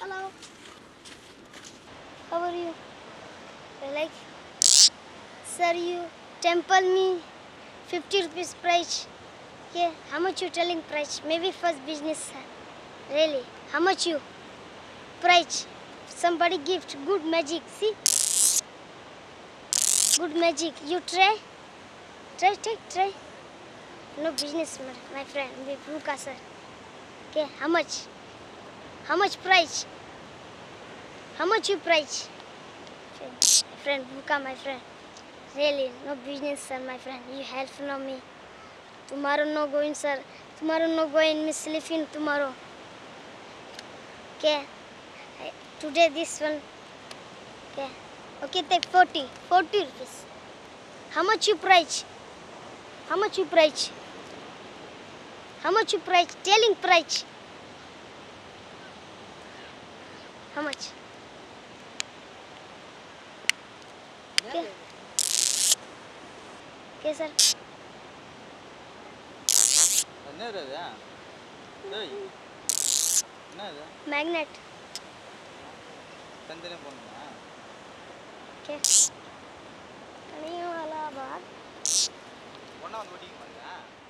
Hello. How are you? Like, sir, you temple me 50 rupees price. Yeah, how much you telling price? Maybe first business, sir. Really? How much you? Price. Somebody gift. Good magic. See? Good magic. You try? Try. No business, my friend. We Ruka, sir. Okay, how much? How much price? How much you price? Friend, Ruka, my friend. Really, no business, sir, my friend. You help no me. Tomorrow no going, sir. Tomorrow no going. Me sleeping tomorrow. Okay. Today this one. Okay. Okay, take 40. 40 rupees. How much you price? How much you price? How much you price? Telling price. How much? Okay. Okay, sir. Magnet. Okay. Can you allow